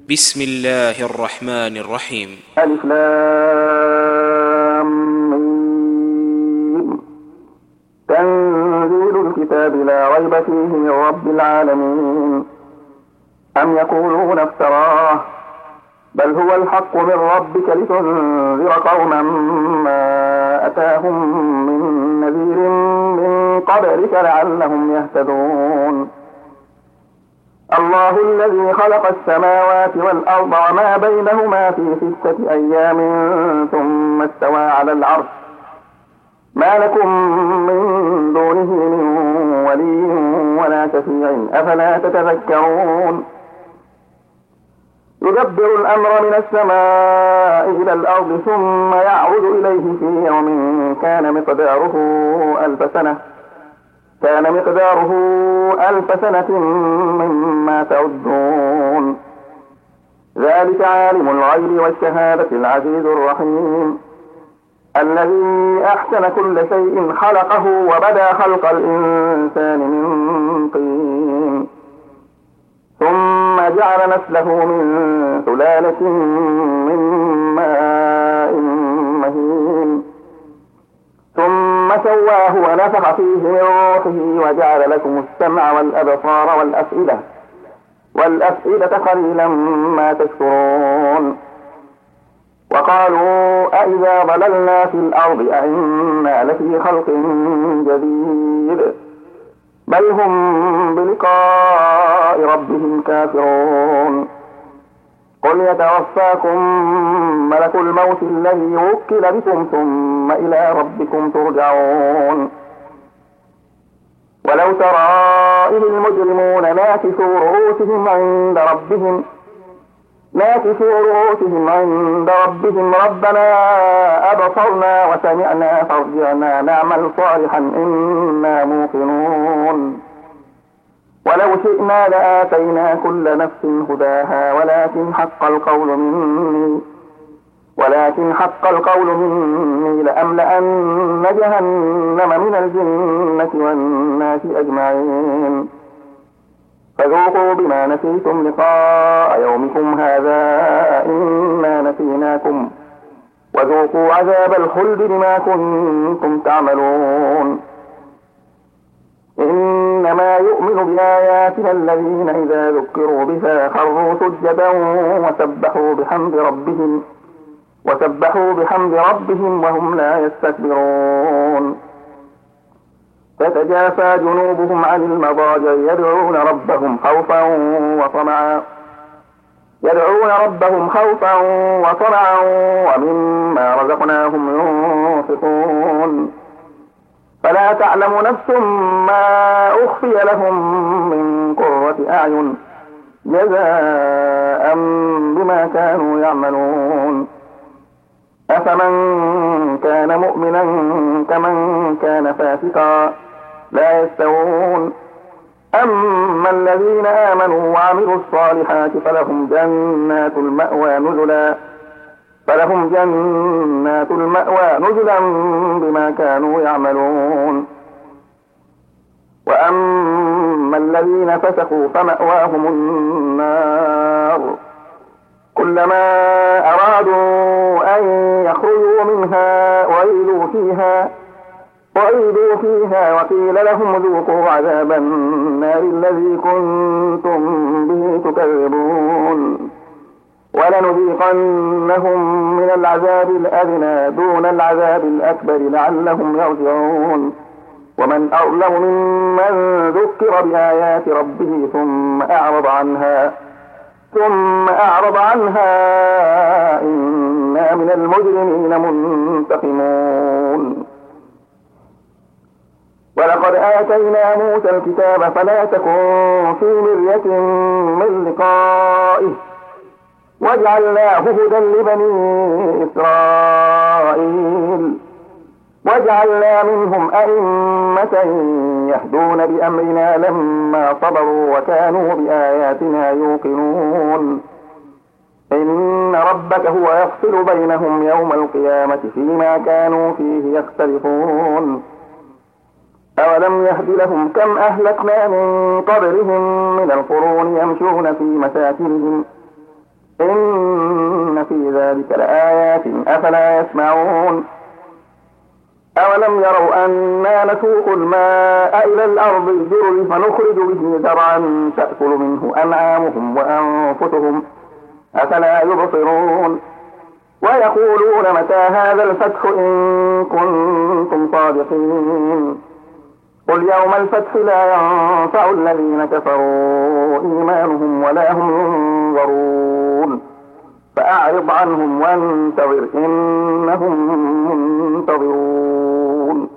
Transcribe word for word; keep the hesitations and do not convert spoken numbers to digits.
بسم الله الرحمن الرحيم. ألف لام ميم. تنزيل الكتاب لا ريب فيه من رب العالمين. أم يقولون افتراه بل هو الحق من ربك لتنذر قوما ما أتاهم من نذير من قبلك لعلهم يهتدون. الله الذي خلق السماوات والأرض وما بينهما في ستة أيام ثم استوى على العرش ما لكم من دونه من ولي ولا شفيع أفلا تتذكرون. يدبر الأمر من السماء إلى الأرض ثم يعرج إليه في يوم كان مقداره ألف سنة كان مقداره ألف سنة مما تعدون. ذلك عالم الغيب والشهادة العزيز الرحيم الذي أحسن كل شيء خلقه وبدأ خلق الإنسان من طين ثم جعل نسله من سلالة من ماء مهين ثم سواه ونفخ فيه من روحه وجعل لكم السمع والأبصار والأفئدة والأفئدة قليلا ما تشكرون. وقالوا أإذا ضللنا في الأرض أئنا لفي خلق جديد بل هم بلقاء ربهم كافرون. قل يتوفاكم ملك الموت الذي وكل بكم ثم إلى ربكم ترجعون. ولو ترى إذ المجرمون ناكسوا رؤوسهم عند ربهم ناكسوا رؤوسهم عند ربهم ربنا أبصرنا وسمعنا فارجعنا نعمل صالحا إنا موقنون. ولو شئنا لآتينا كل نفس هداها ولكن حق القول مني ولكن حق القول مني لأملأن جهنم من الجنة والناس أجمعين. فذوقوا بما نسيتم لقاء يومكم هذا إنا نسيناكم وذوقوا عذاب الخلد بما كنتم تعملون. إنما يؤمن بآياتنا الذين إذا ذكروا بها خروا سجدا وسبحوا بحمد ربهم وسبحوا بحمد ربهم وهم لا يستكبرون. تتجافى جنوبهم عن المضاجع يدعون ربهم خوفا وطمعا يدعون ربهم خوفا وطمعا ومما رزقناهم ينفقون. فلا تعلم نفس ما أخفي لهم من قرة أعين جزاء بما كانوا يعملون. أفمن كان مؤمنا كمن كان فاسقا لا يستوون. أما الذين آمنوا وعملوا الصالحات فلهم جنات المأوى نزلا فلهم جنات المأوى نزلا بما كانوا يعملون. وأما الذين فسقوا فمأواهم النار كلما أرادوا أن يخرجوا منها وعيدوا فيها وعيدوا فيها وقيل لهم ذوقوا عذاب النار الذي كنتم به تكذبون. ولنذيقنهم من العذاب الأدنى دون العذاب الأكبر لعلهم يرجعون. ومن أظلم ممن ذكر بآيات ربه ثم أعرض عنها ثم أعرض عنها إنا من المجرمين منتقمون. ولقد آتينا موسى الكتاب فلا تكن في مرية من لقائه وجعلناه هدى لبني إسرائيل وجعلنا منهم أئمة يهدون بأمرنا لما صبروا وكانوا بآياتنا يوقنون. إن ربك هو يفصل بينهم يوم القيامة فيما كانوا فيه يختلفون. أولم يهد لهم كم أهلكنا من قبلهم من القرون يمشون في مساكنهم ذلك لآيات أفلا يسمعون أولم يروا أنا نسوق الماء إلى الأرض الجرز فنخرج به زرعا تأكل منه أنعامهم وأنفسهم أفلا يبصرون ويقولون متى هذا الفتح إن كنتم صادقين قل يوم الفتح لا ينفع الذين كفروا إيمانهم ولا هم ينظرون فأعرض عنهم وانتظر إنهم منتظرون